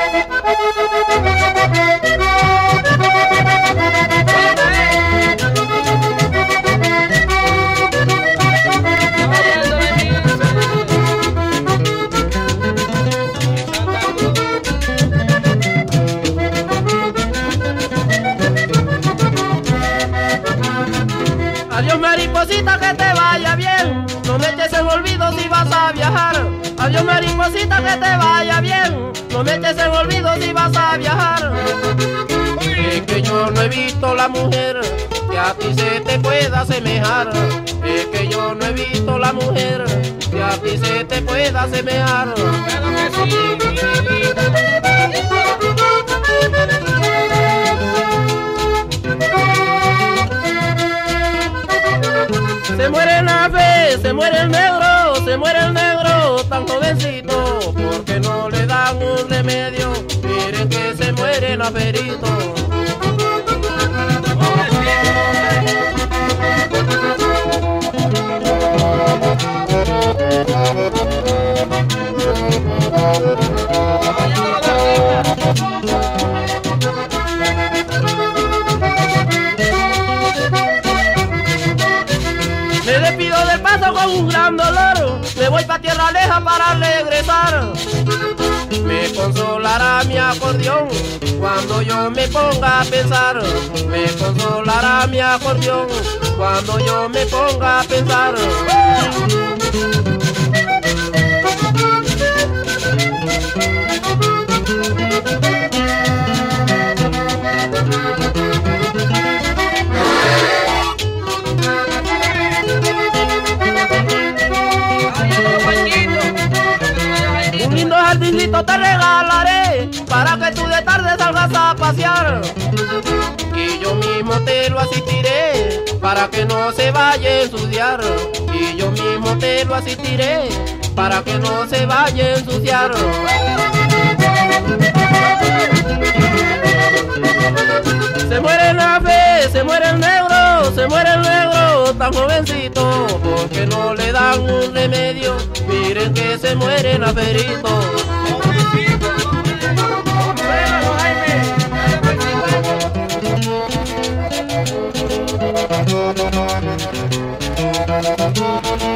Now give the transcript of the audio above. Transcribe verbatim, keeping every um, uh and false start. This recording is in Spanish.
Adiós mariposita, que te vaya bien, no me eches en olvido si vas a viajar. Adiós mariposita, que te vaya bien, no me eches en olvido si vas a viajar. Es que yo no he visto la mujer que a ti se te pueda asemejar. Es que yo no he visto la mujer que a ti se te pueda asemejar. Se muere la fe, se muere el negro, se muere el negro tan jovencito, porque no le dan un remedio. Miren que se muere el aferito. Me despido del paso con un gran dolor, me voy pa' tierra leja para regresar. Me consolará mi acordeón cuando yo me ponga a pensar. Me consolará mi acordeón cuando yo me ponga a pensar. Un lindo jardincito te regalaré para que tú de tarde salgas a pasear. Y yo mismo te lo asistiré para que no se vaya a ensuciar. Y yo mismo te lo asistiré para que no se vaya a ensuciar. Se muere la fe, se muere el negro, se muere el negro tan jovencito, porque no le dan un remedio. Miren que se muere el aferito. Jaime.